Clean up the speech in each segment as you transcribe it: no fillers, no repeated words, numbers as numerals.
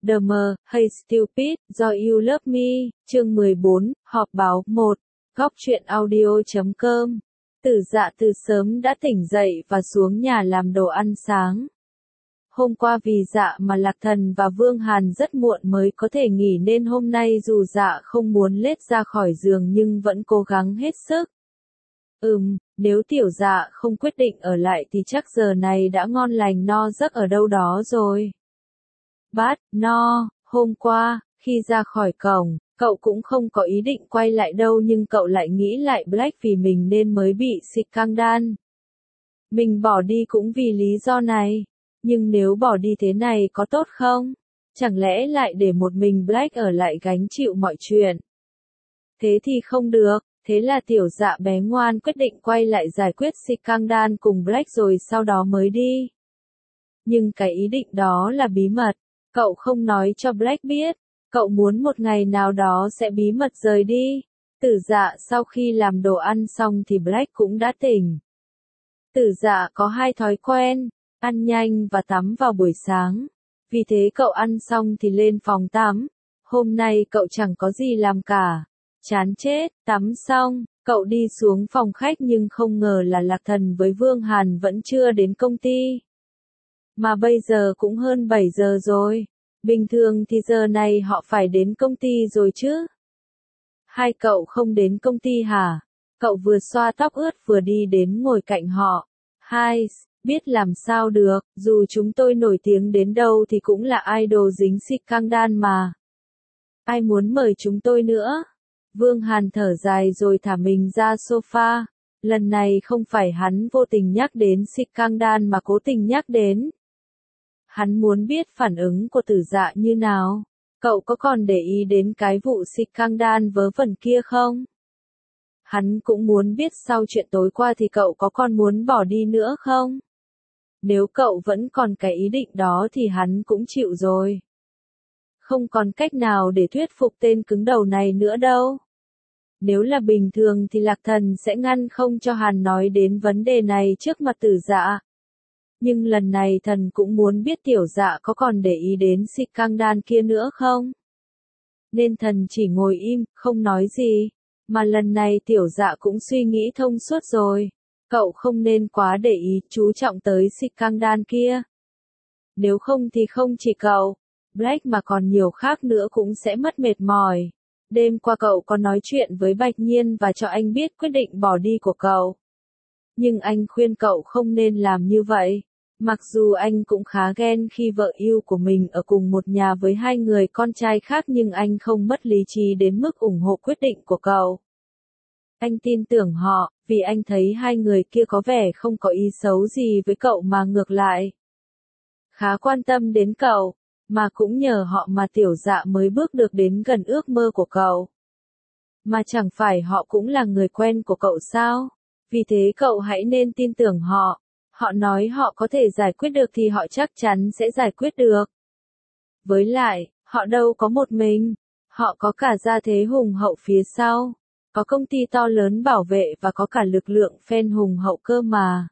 The M, Hey Stupid, Do You Love Me, chương 14, họp báo 1, góc truyện audio.com. Tử Dạ từ sớm đã tỉnh dậy và xuống nhà làm đồ ăn sáng. Hôm qua vì Dạ mà Lạc Thần và Vương Hàn rất muộn mới có thể nghỉ nên hôm nay dù Dạ không muốn lết ra khỏi giường nhưng vẫn cố gắng hết sức. Nếu Tiểu Dạ không quyết định ở lại thì chắc giờ này đã ngon lành no giấc ở đâu đó rồi. Hôm qua, khi ra khỏi cổng, cậu cũng không có ý định quay lại đâu nhưng cậu lại nghĩ lại Black vì mình nên mới bị scandal. Mình bỏ đi cũng vì lý do này. Nhưng nếu bỏ đi thế này có tốt không? Chẳng lẽ lại để một mình Black ở lại gánh chịu mọi chuyện? Thế thì không được, thế là Tiểu Dạ bé ngoan quyết định quay lại giải quyết scandal cùng Black rồi sau đó mới đi. Nhưng cái ý định đó là bí mật, cậu không nói cho Black biết, cậu muốn một ngày nào đó sẽ bí mật rời đi. Tử Dạ sau khi làm đồ ăn xong thì Black cũng đã tỉnh. Tử Dạ có hai thói quen, ăn nhanh và tắm vào buổi sáng. Vì thế cậu ăn xong thì lên phòng tắm. Hôm nay cậu chẳng có gì làm cả. Chán chết, tắm xong, cậu đi xuống phòng khách nhưng không ngờ là Lạc Thần với Vương Hàn vẫn chưa đến công ty. Mà bây giờ cũng hơn 7 giờ rồi. Bình thường thì giờ này họ phải đến công ty rồi chứ. Hai cậu không đến công ty hả? Cậu vừa xoa tóc ướt vừa đi đến ngồi cạnh họ. Hai, biết làm sao được, dù chúng tôi nổi tiếng đến đâu thì cũng là idol dính scandal mà. Ai muốn mời chúng tôi nữa? Vương Hàn thở dài rồi thả mình ra sofa. Lần này không phải hắn vô tình nhắc đến scandal mà cố tình nhắc đến. Hắn muốn biết phản ứng của Tử Dạ như nào. Cậu có còn để ý đến cái vụ scandal vớ vẩn kia không? Hắn cũng muốn biết sau chuyện tối qua thì cậu có còn muốn bỏ đi nữa không? Nếu cậu vẫn còn cái ý định đó thì hắn cũng chịu rồi. Không còn cách nào để thuyết phục tên cứng đầu này nữa đâu. Nếu là bình thường thì Lạc Thần sẽ ngăn không cho Hàn nói đến vấn đề này trước mặt Tử Dạ. Nhưng lần này thần cũng muốn biết Tiểu Dạ có còn để ý đến scandal kia nữa không? Nên thần chỉ ngồi im, không nói gì. Mà lần này Tiểu Dạ cũng suy nghĩ thông suốt rồi. Cậu không nên quá để ý, chú trọng tới scandal kia. Nếu không thì không chỉ cậu, Black mà còn nhiều khác nữa cũng sẽ mất mệt mỏi. Đêm qua cậu có nói chuyện với Bạch Nhiên và cho anh biết quyết định bỏ đi của cậu. Nhưng anh khuyên cậu không nên làm như vậy. Mặc dù anh cũng khá ghen khi vợ yêu của mình ở cùng một nhà với hai người con trai khác nhưng anh không mất lý trí đến mức ủng hộ quyết định của cậu. Anh tin tưởng họ, vì anh thấy hai người kia có vẻ không có ý xấu gì với cậu mà ngược lại. Khá quan tâm đến cậu, mà cũng nhờ họ mà Tiểu Dạ mới bước được đến gần ước mơ của cậu. Mà chẳng phải họ cũng là người quen của cậu sao? Vì thế cậu hãy nên tin tưởng họ. Họ nói họ có thể giải quyết được thì họ chắc chắn sẽ giải quyết được. Với lại, họ đâu có một mình. Họ có cả gia thế hùng hậu phía sau. Có công ty to lớn bảo vệ và có cả lực lượng fan hùng hậu cơ mà.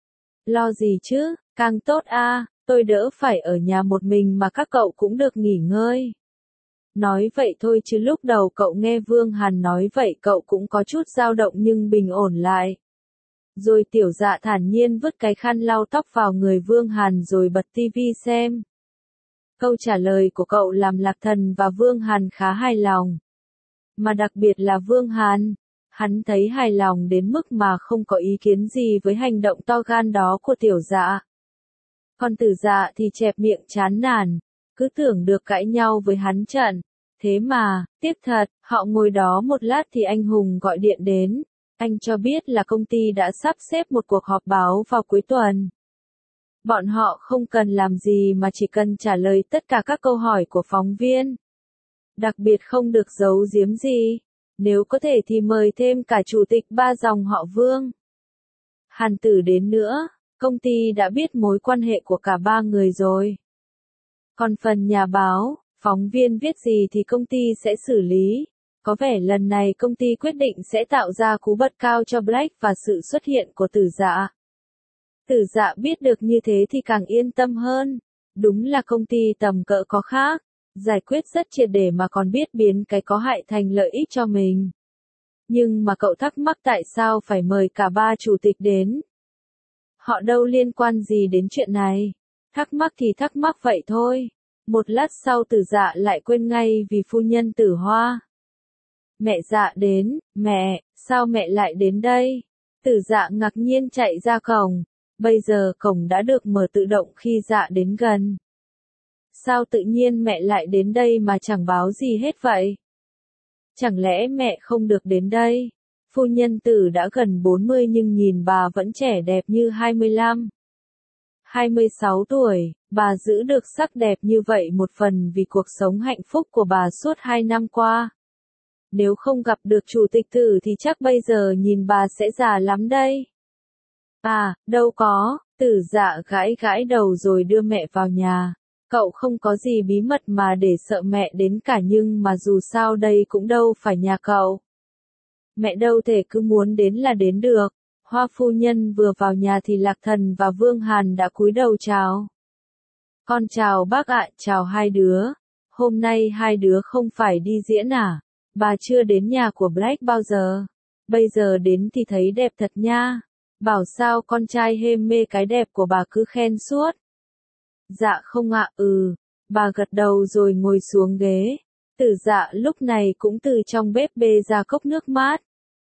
Lo gì chứ, càng tốt tôi đỡ phải ở nhà một mình mà các cậu cũng được nghỉ ngơi. Nói vậy thôi chứ lúc đầu cậu nghe Vương Hàn nói vậy cậu cũng có chút dao động nhưng bình ổn lại. Rồi Tiểu Dạ thản nhiên vứt cái khăn lau tóc vào người Vương Hàn rồi bật tivi xem. Câu trả lời của cậu làm Lạc Thần và Vương Hàn khá hài lòng. Mà đặc biệt là Vương Hàn, hắn thấy hài lòng đến mức mà không có ý kiến gì với hành động to gan đó của Tiểu Dạ. Còn Tử Dạ thì chẹp miệng chán nản, cứ tưởng được cãi nhau với hắn trận. Thế mà, tiếc thật, họ ngồi đó một lát thì anh Hùng gọi điện đến. Anh cho biết là công ty đã sắp xếp một cuộc họp báo vào cuối tuần. Bọn họ không cần làm gì mà chỉ cần trả lời tất cả các câu hỏi của phóng viên. Đặc biệt không được giấu giếm gì. Nếu có thể thì mời thêm cả chủ tịch ba dòng họ Vương Hàn Tử đến nữa. Công ty đã biết mối quan hệ của cả ba người rồi. Còn phần nhà báo, phóng viên viết gì thì công ty sẽ xử lý. Có vẻ lần này công ty quyết định sẽ tạo ra cú bật cao cho Black và sự xuất hiện của Tử Dạ. Tử Dạ biết được như thế thì càng yên tâm hơn. Đúng là công ty tầm cỡ có khác. giải quyết rất triệt để mà còn biết biến cái có hại thành lợi ích cho mình. Nhưng mà cậu thắc mắc tại sao phải mời cả ba chủ tịch đến. Họ đâu liên quan gì đến chuyện này. Thắc mắc thì thắc mắc vậy thôi. Một lát sau Tử Dạ lại quên ngay vì phu nhân Tử Hoa. Mẹ Dạ đến, mẹ, sao mẹ lại đến đây? Tử Dạ ngạc nhiên chạy ra cổng. Bây giờ cổng đã được mở tự động khi Dạ đến gần. Sao tự nhiên mẹ lại đến đây mà chẳng báo gì hết vậy? Chẳng lẽ mẹ không được đến đây? Phu nhân Tử đã gần 40 nhưng nhìn bà vẫn trẻ đẹp như 25. 26 tuổi, bà giữ được sắc đẹp như vậy một phần vì cuộc sống hạnh phúc của bà suốt 2 năm qua. Nếu không gặp được chủ tịch Tử thì chắc bây giờ nhìn bà sẽ già lắm đây. À, đâu có, Tử Dạ gãi gãi đầu rồi đưa mẹ vào nhà. Cậu không có gì bí mật mà để sợ mẹ đến cả nhưng mà dù sao đây cũng đâu phải nhà cậu. Mẹ đâu thể cứ muốn đến là đến được. Hoa phu nhân vừa vào nhà thì Lạc Thần và Vương Hàn đã cúi đầu chào. Con chào bác ạ, chào hai đứa. Hôm nay hai đứa không phải đi diễn à? Bà chưa đến nhà của Black bao giờ. Bây giờ đến thì thấy đẹp thật nha. Bảo sao con trai hêm mê cái đẹp của bà cứ khen suốt. Dạ không ạ, Bà gật đầu rồi ngồi xuống ghế. Tử Dạ lúc này cũng từ trong bếp bê ra cốc nước mát.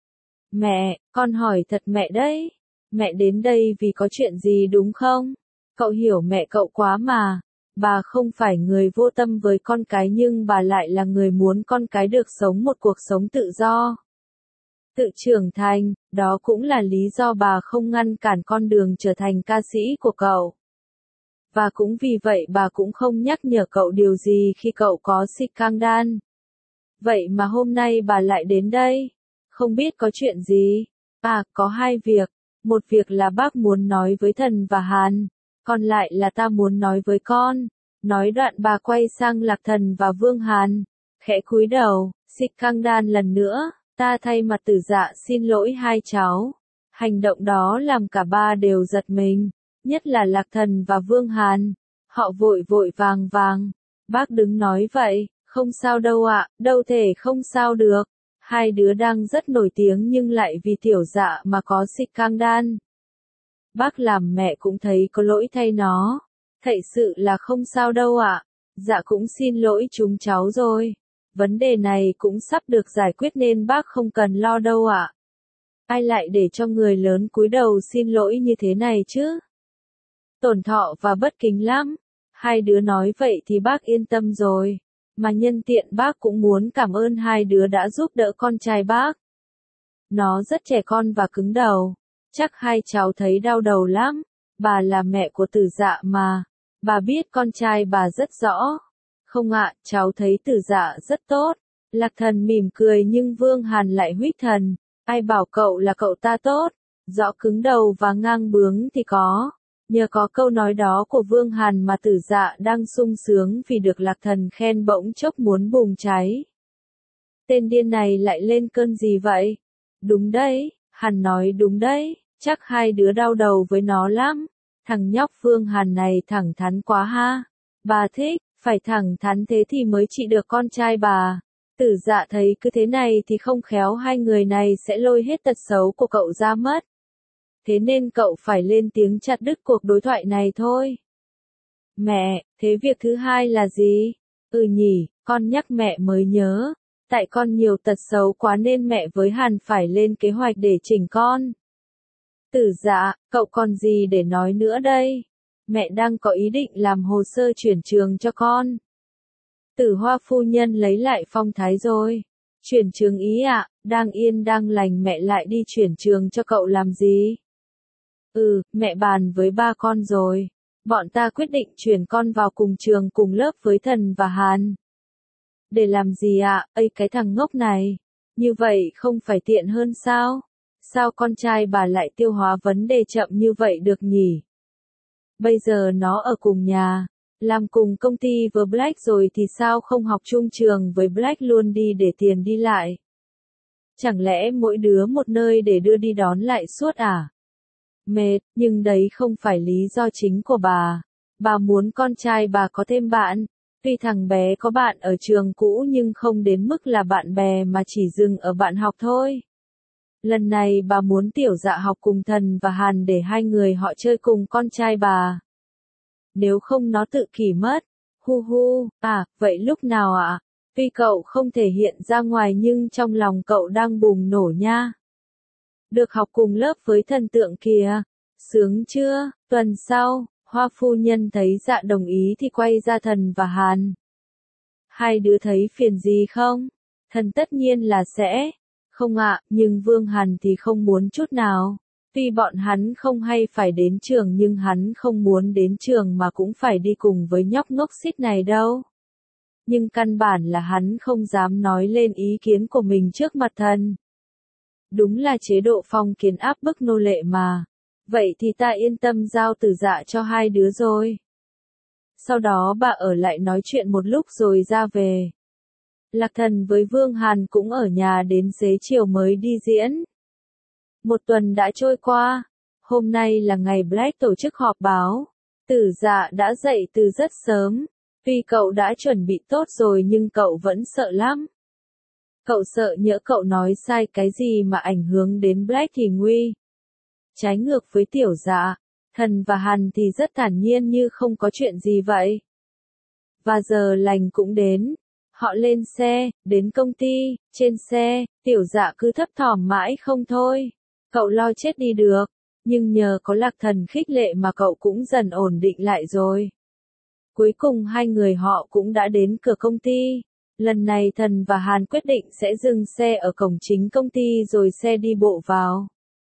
Mẹ, con hỏi thật mẹ đấy. Mẹ đến đây vì có chuyện gì đúng không? Cậu hiểu mẹ cậu quá mà. Bà không phải người vô tâm với con cái nhưng bà lại là người muốn con cái được sống một cuộc sống tự do. Tự trưởng thành, đó cũng là lý do bà không ngăn cản con đường trở thành ca sĩ của cậu. Và cũng vì vậy bà cũng không nhắc nhở cậu điều gì khi cậu có scandal. Vậy mà hôm nay bà lại đến đây. Không biết có chuyện gì? À, có hai việc. Một việc là bác muốn nói với Thần và Hàn. Còn lại là ta muốn nói với con. Nói đoạn bà quay sang Lạc Thần và Vương Hàn. Khẽ cúi đầu, scandal lần nữa. Ta thay mặt Tử Dạ xin lỗi hai cháu. Hành động đó làm cả ba đều giật mình. Nhất là Lạc Thần và Vương Hàn. Họ vội vội vàng vàng. Bác đừng nói vậy, không sao đâu ạ, đâu thể không sao được. Hai đứa đang rất nổi tiếng nhưng lại vì Tiểu Dạ mà có scandal. Bác làm mẹ cũng thấy có lỗi thay nó. Thật sự là không sao đâu ạ. Dạ cũng xin lỗi chúng cháu rồi. Vấn đề này cũng sắp được giải quyết nên bác không cần lo đâu ạ. Ai lại để cho người lớn cúi đầu xin lỗi như thế này chứ? Tổn thọ và bất kính lắm. Hai đứa nói vậy thì bác yên tâm rồi. Mà nhân tiện bác cũng muốn cảm ơn hai đứa đã giúp đỡ con trai bác. Nó rất trẻ con và cứng đầu. Chắc hai cháu thấy đau đầu lắm. Bà là mẹ của Tử Dạ mà. Bà biết con trai bà rất rõ. Không ạ, cháu thấy Tử Dạ rất tốt. Lạc Thần mỉm cười nhưng Vương Hàn lại huýt thần. Ai bảo cậu là cậu ta tốt. Rõ cứng đầu và ngang bướng thì có. Nhờ có câu nói đó của Vương Hàn mà Tử Dạ đang sung sướng vì được Lạc Thần khen bỗng chốc muốn bùng cháy. Tên điên này lại lên cơn gì vậy? Đúng đấy, Hàn nói đúng đấy, chắc hai đứa đau đầu với nó lắm. Thằng nhóc Vương Hàn này thẳng thắn quá ha. Bà thích, phải thẳng thắn thế thì mới trị được con trai bà. Tử Dạ thấy cứ thế này thì không khéo hai người này sẽ lôi hết tật xấu của cậu ra mất. Thế nên cậu phải lên tiếng chặt đứt cuộc đối thoại này thôi. Mẹ, thế việc thứ hai là gì? Nhỉ, con nhắc mẹ mới nhớ. Tại con nhiều tật xấu quá nên mẹ với Hàn phải lên kế hoạch để chỉnh con. Tử Dạ, cậu còn gì để nói nữa đây? Mẹ đang có ý định làm hồ sơ chuyển trường cho con. Tử Hoa phu nhân lấy lại phong thái rồi. Chuyển trường ý ạ, đang yên đang lành mẹ lại đi chuyển trường cho cậu làm gì? Mẹ bàn với ba con rồi. Bọn ta quyết định chuyển con vào cùng trường cùng lớp với Thần và Hàn. Để làm gì ạ? Cái thằng ngốc này. Như vậy không phải tiện hơn sao? Sao con trai bà lại tiêu hóa vấn đề chậm như vậy được nhỉ? Bây giờ nó ở cùng nhà, làm cùng công ty với Black rồi thì sao không học chung trường với Black luôn đi để tiền đi lại? Chẳng lẽ mỗi đứa một nơi để đưa đi đón lại suốt à? Mệt, nhưng đấy không phải lý do chính của bà. Bà muốn con trai bà có thêm bạn. Tuy thằng bé có bạn ở trường cũ nhưng không đến mức là bạn bè mà chỉ dừng ở bạn học thôi. Lần này bà muốn Tiểu Dạ học cùng Thần và Hàn để hai người họ chơi cùng con trai bà. Nếu không nó tự kỷ mất. Hu hu, vậy lúc nào ạ? Tuy cậu không thể hiện ra ngoài nhưng trong lòng cậu đang bùng nổ nha. Được học cùng lớp với thần tượng kìa. Sướng chưa? Tuần sau, Hoa phu nhân thấy Dạ đồng ý thì quay ra Thần và Hàn. Hai đứa thấy phiền gì không? Thần tất nhiên là sẽ. Không ạ, nhưng Vương Hàn thì không muốn chút nào. Tuy bọn hắn không hay phải đến trường nhưng hắn không muốn đến trường mà cũng phải đi cùng với nhóc ngốc xít này đâu. Nhưng căn bản là hắn không dám nói lên ý kiến của mình trước mặt Thần. Đúng là chế độ phong kiến áp bức nô lệ mà. Vậy thì ta yên tâm giao Tử Dạ cho hai đứa rồi. Sau đó bà ở lại nói chuyện một lúc rồi ra về. Lạc Thần với Vương Hàn cũng ở nhà đến xế chiều mới đi diễn. Một tuần đã trôi qua. Hôm nay là ngày Black tổ chức họp báo. Tử Dạ đã dậy từ rất sớm. Tuy cậu đã chuẩn bị tốt rồi nhưng cậu vẫn sợ lắm. Cậu sợ nhỡ cậu nói sai cái gì mà ảnh hưởng đến Black thì nguy. Trái ngược với Tiểu Dạ, Thần và Hàn thì rất thản nhiên như không có chuyện gì vậy. Và giờ lành cũng đến. Họ lên xe, đến công ty, trên xe, Tiểu Dạ cứ thấp thỏm mãi không thôi. Cậu lo chết đi được, nhưng nhờ có Lạc Thần khích lệ mà cậu cũng dần ổn định lại rồi. Cuối cùng hai người họ cũng đã đến cửa công ty. Lần này Thần và Hàn quyết định sẽ dừng xe ở cổng chính công ty rồi xe đi bộ vào.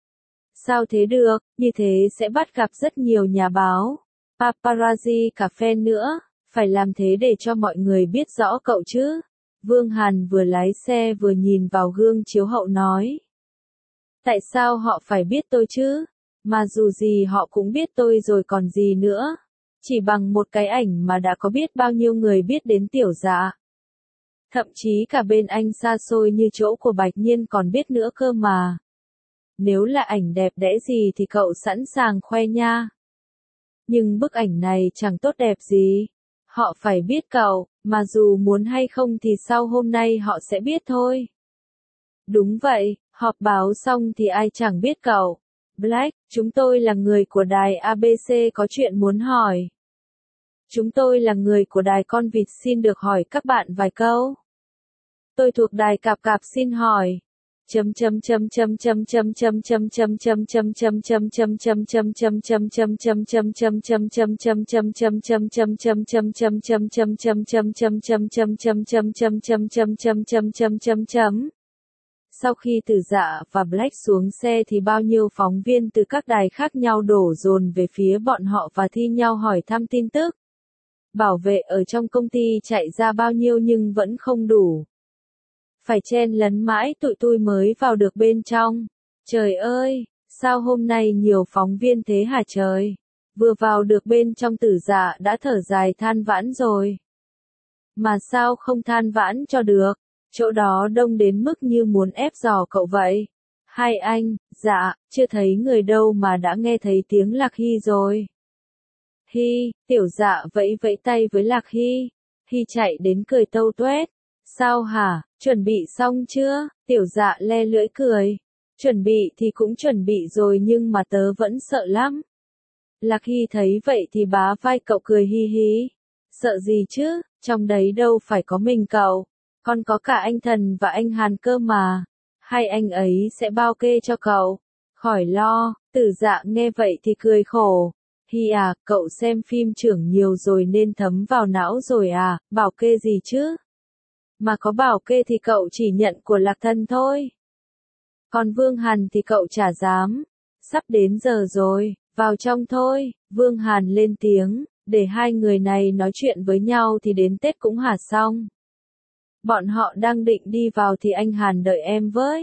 Sao thế được, như thế sẽ bắt gặp rất nhiều nhà báo, paparazzi cả fan nữa, phải làm thế để cho mọi người biết rõ cậu chứ. Vương Hàn vừa lái xe vừa nhìn vào gương chiếu hậu nói. Tại sao họ phải biết tôi chứ? Mà dù gì họ cũng biết tôi rồi còn gì nữa. Chỉ bằng một cái ảnh mà đã có biết bao nhiêu người biết đến Tiểu Dạ. Thậm chí cả bên anh xa xôi như chỗ của Bạch Nhiên còn biết nữa cơ mà. Nếu là ảnh đẹp đẽ gì thì cậu sẵn sàng khoe nha. Nhưng bức ảnh này chẳng tốt đẹp gì. Họ phải biết cậu, mà dù muốn hay không thì sau hôm nay họ sẽ biết thôi. Đúng vậy, họp báo xong thì ai chẳng biết cậu. Black, chúng tôi là người của đài ABC có chuyện muốn hỏi. Chúng tôi là người của đài Con Vịt xin được hỏi các bạn vài câu. Tôi thuộc đài Cạp Cạp xin hỏi. Sau khi Tử Dạ và Black xuống xe thì bao nhiêu phóng viên từ các đài khác nhau đổ dồn về phía bọn họ và thi nhau hỏi thăm tin tức. Bảo vệ ở trong công ty chạy ra bao nhiêu nhưng vẫn không đủ. Phải chen lấn mãi tụi tôi mới vào được bên trong. Trời ơi, sao hôm nay nhiều phóng viên thế hả trời? Vừa vào được bên trong Tử Dạ đã thở dài than vãn rồi. Mà sao không than vãn cho được? Chỗ đó đông đến mức như muốn ép giò cậu vậy. Hai anh, dạ, chưa thấy người đâu mà đã nghe thấy tiếng Lạc Hy rồi. Hy, Tiểu Dạ vẫy vẫy tay với Lạc Hy. Hy chạy đến cười tâu tuét. Sao hả, chuẩn bị xong chưa? Tiểu Dạ le lưỡi cười. Chuẩn bị thì cũng chuẩn bị rồi nhưng mà tớ vẫn sợ lắm. Lạc Hy thấy vậy thì bá vai cậu cười hi hi. Sợ gì chứ, trong đấy đâu phải có mình cậu. Còn có cả anh Thần và anh Hàn cơ mà. Hai anh ấy sẽ bao kê cho cậu. Khỏi lo, Tử Dạ nghe vậy thì cười khổ. Hi à, cậu xem phim trưởng nhiều rồi nên thấm vào não rồi à, bảo kê gì chứ? Mà có bảo kê thì cậu chỉ nhận của Lạc Thần thôi. Còn Vương Hàn thì cậu chả dám. Sắp đến giờ rồi, vào trong thôi, Vương Hàn lên tiếng, để hai người này nói chuyện với nhau thì đến Tết cũng hả xong. Bọn họ đang định đi vào thì anh Hàn đợi em với.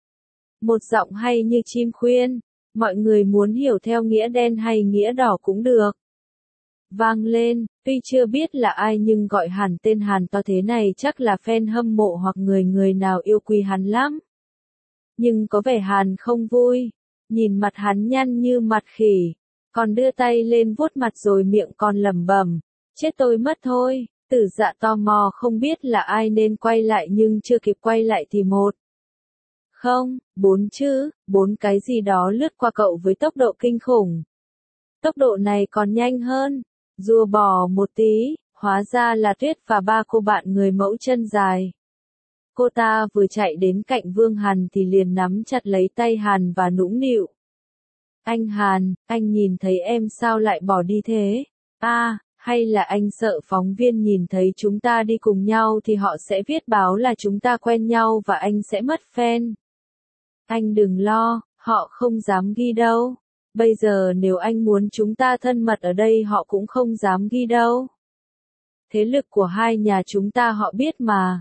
Một giọng hay như chim khuyên, mọi người muốn hiểu theo nghĩa đen hay nghĩa đỏ cũng được. Vang lên, tuy chưa biết là ai nhưng gọi Hàn tên Hàn to thế này chắc là fan hâm mộ hoặc người nào yêu quý hắn lắm. Nhưng có vẻ Hàn không vui, nhìn mặt hắn nhăn như mặt khỉ, còn đưa tay lên vuốt mặt rồi miệng còn lẩm bẩm, chết tôi mất thôi, Tử Dạ tò mò không biết là ai nên quay lại nhưng chưa kịp quay lại thì một. Không, 4 chứ, 4 cái gì đó lướt qua cậu với tốc độ kinh khủng. Tốc độ này còn nhanh hơn. Rùa bò một tí, hóa ra là Tuyết và ba cô bạn người mẫu chân dài. Cô ta vừa chạy đến cạnh Vương Hàn thì liền nắm chặt lấy tay Hàn và nũng nịu. Anh Hàn, anh nhìn thấy em sao lại bỏ đi thế? Hay là anh sợ phóng viên nhìn thấy chúng ta đi cùng nhau thì họ sẽ viết báo là chúng ta quen nhau và anh sẽ mất fan. Anh đừng lo, họ không dám ghi đâu. Bây giờ nếu anh muốn chúng ta thân mật ở đây họ cũng không dám ghi đâu. Thế lực của hai nhà chúng ta họ biết mà.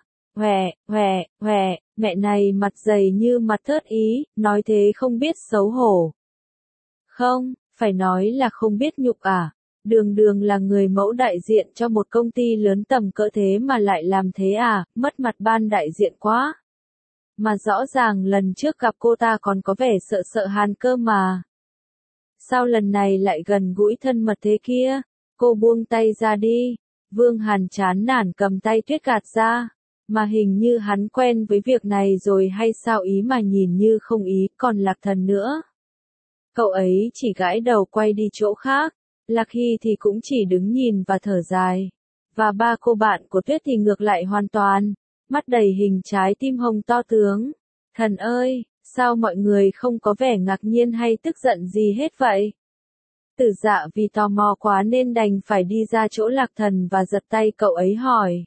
Mẹ này mặt dày như mặt thớt ý, nói thế không biết xấu hổ. Không, phải nói là không biết nhục à. Đường đường là người mẫu đại diện cho một công ty lớn tầm cỡ thế mà lại làm thế à, mất mặt ban đại diện quá. Mà rõ ràng lần trước gặp cô ta còn có vẻ sợ sợ Hàn cơ mà. Sao lần này lại gần gũi thân mật thế kia? Cô buông tay ra đi. Vương Hàn chán nản cầm tay Tuyết gạt ra. Mà hình như hắn quen với việc này rồi hay sao ý mà nhìn như không ý, còn Lạc Thần nữa. Cậu ấy chỉ gãi đầu quay đi chỗ khác. Lạc Hy thì cũng chỉ đứng nhìn và thở dài. Và ba cô bạn của Tuyết thì ngược lại hoàn toàn. Mắt đầy hình trái tim hồng to tướng. Thần ơi, sao mọi người không có vẻ ngạc nhiên hay tức giận gì hết vậy? Tử Dạ vì tò mò quá nên đành phải đi ra chỗ Lạc Thần và giật tay cậu ấy hỏi.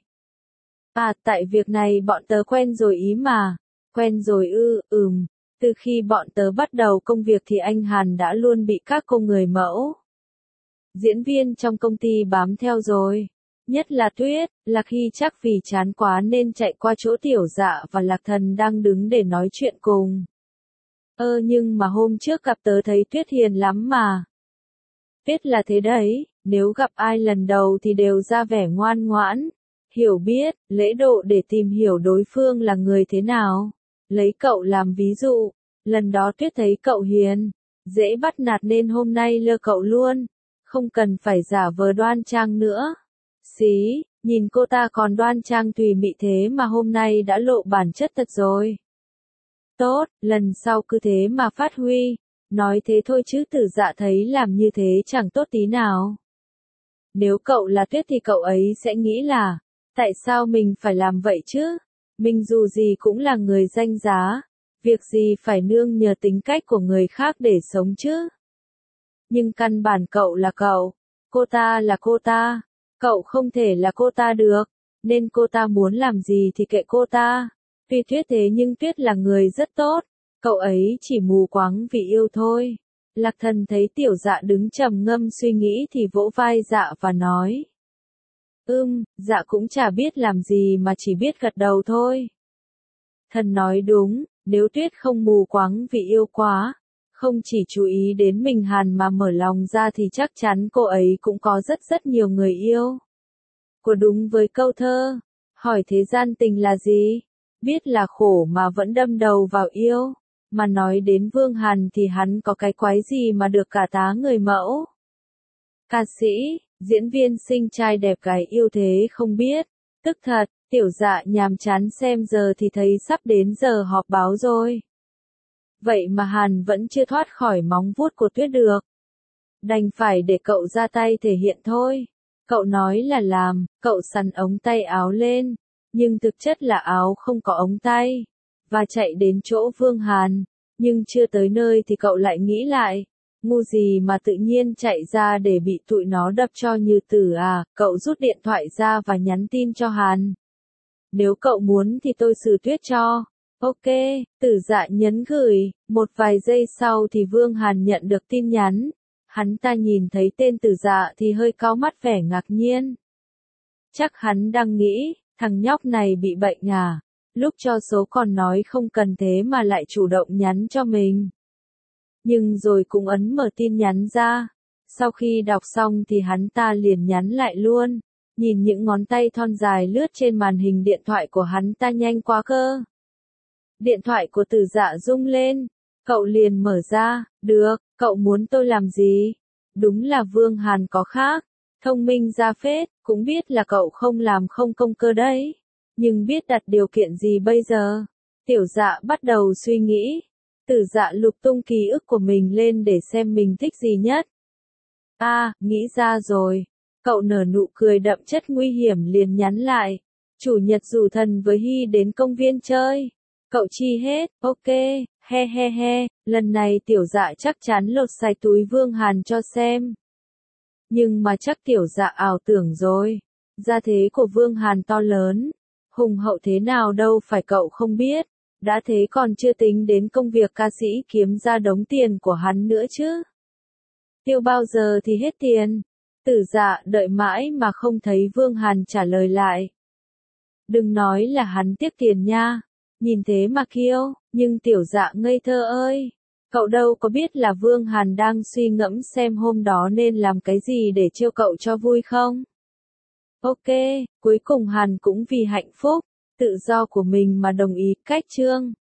Tại việc này bọn tớ quen rồi ý mà. Quen rồi ư, Từ khi bọn tớ bắt đầu công việc thì anh Hàn đã luôn bị các cô người mẫu. Diễn viên trong công ty bám theo rồi. Nhất là Tuyết, Lạc Hy chắc vì chán quá nên chạy qua chỗ Tiểu Dạ và Lạc Thần đang đứng để nói chuyện cùng. Nhưng mà hôm trước gặp tớ thấy Tuyết hiền lắm mà. Tuyết là thế đấy, nếu gặp ai lần đầu thì đều ra vẻ ngoan ngoãn, hiểu biết, lễ độ để tìm hiểu đối phương là người thế nào. Lấy cậu làm ví dụ, lần đó Tuyết thấy cậu hiền, dễ bắt nạt nên hôm nay lơ cậu luôn, không cần phải giả vờ đoan trang nữa. Xí, nhìn cô ta còn đoan trang tùy mị thế mà hôm nay đã lộ bản chất thật rồi. Tốt, lần sau cứ thế mà phát huy. Nói thế thôi chứ Tử Dạ thấy làm như thế chẳng tốt tí nào. Nếu cậu là Tuyết thì cậu ấy sẽ nghĩ là, tại sao mình phải làm vậy chứ? Mình dù gì cũng là người danh giá, việc gì phải nương nhờ tính cách của người khác để sống chứ? Nhưng căn bản cậu là cậu, cô ta là cô ta, cậu không thể là cô ta được, nên cô ta muốn làm gì thì kệ cô ta. Tuy Tuyết thế nhưng Tuyết là người rất tốt. Cậu ấy chỉ mù quáng vì yêu thôi. Lạc Thần thấy Tiểu Dạ đứng trầm ngâm suy nghĩ thì vỗ vai Dạ và nói. Dạ cũng chả biết làm gì mà chỉ biết gật đầu thôi. Thần nói đúng, nếu Tuyết không mù quáng vì yêu quá, không chỉ chú ý đến mình Hàn mà mở lòng ra thì chắc chắn cô ấy cũng có rất nhiều người yêu. Cô đúng với câu thơ, hỏi thế gian tình là gì? Biết là khổ mà vẫn đâm đầu vào yêu. Mà nói đến Vương Hàn thì hắn có cái quái gì mà được cả tá người mẫu. Ca sĩ, diễn viên xinh trai đẹp gái yêu thế không biết. Tức thật, Tiểu Dạ nhàm chán xem giờ thì thấy sắp đến giờ họp báo rồi. Vậy mà Hàn vẫn chưa thoát khỏi móng vuốt của Tuyết được. Đành phải để cậu ra tay thể hiện thôi. Cậu nói là làm, cậu xắn ống tay áo lên. Nhưng thực chất là áo không có ống tay. Và chạy đến chỗ Vương Hàn, nhưng chưa tới nơi thì cậu lại nghĩ lại, ngu gì mà tự nhiên chạy ra để bị tụi nó đập cho như tử à, cậu rút điện thoại ra và nhắn tin cho Hàn. Nếu cậu muốn thì tôi xử Tuyết cho. Ok, Tử Dạ nhấn gửi, một vài giây sau thì Vương Hàn nhận được tin nhắn. Hắn ta nhìn thấy tên Tử Dạ thì hơi cau mắt vẻ ngạc nhiên. Chắc hắn đang nghĩ, thằng nhóc này bị bệnh à? Lúc cho số còn nói không cần thế mà lại chủ động nhắn cho mình. Nhưng rồi cũng ấn mở tin nhắn ra. Sau khi đọc xong thì hắn ta liền nhắn lại luôn. Nhìn những ngón tay thon dài lướt trên màn hình điện thoại của hắn ta nhanh quá cơ. Điện thoại của Tử Dạ rung lên. Cậu liền mở ra, được, cậu muốn tôi làm gì? Đúng là Vương Hàn có khác. Thông minh ra phết, cũng biết là cậu không làm không công cơ đấy. Nhưng biết đặt điều kiện gì bây giờ? Tiểu Dạ bắt đầu suy nghĩ. Tử Dạ lục tung ký ức của mình lên để xem mình thích gì nhất. Nghĩ ra rồi. Cậu nở nụ cười đậm chất nguy hiểm liền nhắn lại. Chủ nhật rủ thần với Hy đến công viên chơi. Cậu chi hết, ok, he he he, lần này Tiểu Dạ chắc chắn lột sạch túi Vương Hàn cho xem. Nhưng mà chắc Tiểu Dạ ảo tưởng rồi. Gia thế của Vương Hàn to lớn, hùng hậu thế nào đâu phải cậu không biết. Đã thế còn chưa tính đến công việc ca sĩ kiếm ra đống tiền của hắn nữa chứ. Tiêu bao giờ thì hết tiền. Tử Dạ đợi mãi mà không thấy Vương Hàn trả lời lại. Đừng nói là hắn tiếc tiền nha. Nhìn thế mà kiêu, nhưng Tiểu Dạ ngây thơ ơi. Cậu đâu có biết là Vương Hàn đang suy ngẫm xem hôm đó nên làm cái gì để trêu cậu cho vui không? Ok, cuối cùng Hàn cũng vì hạnh phúc, tự do của mình mà đồng ý cách chương.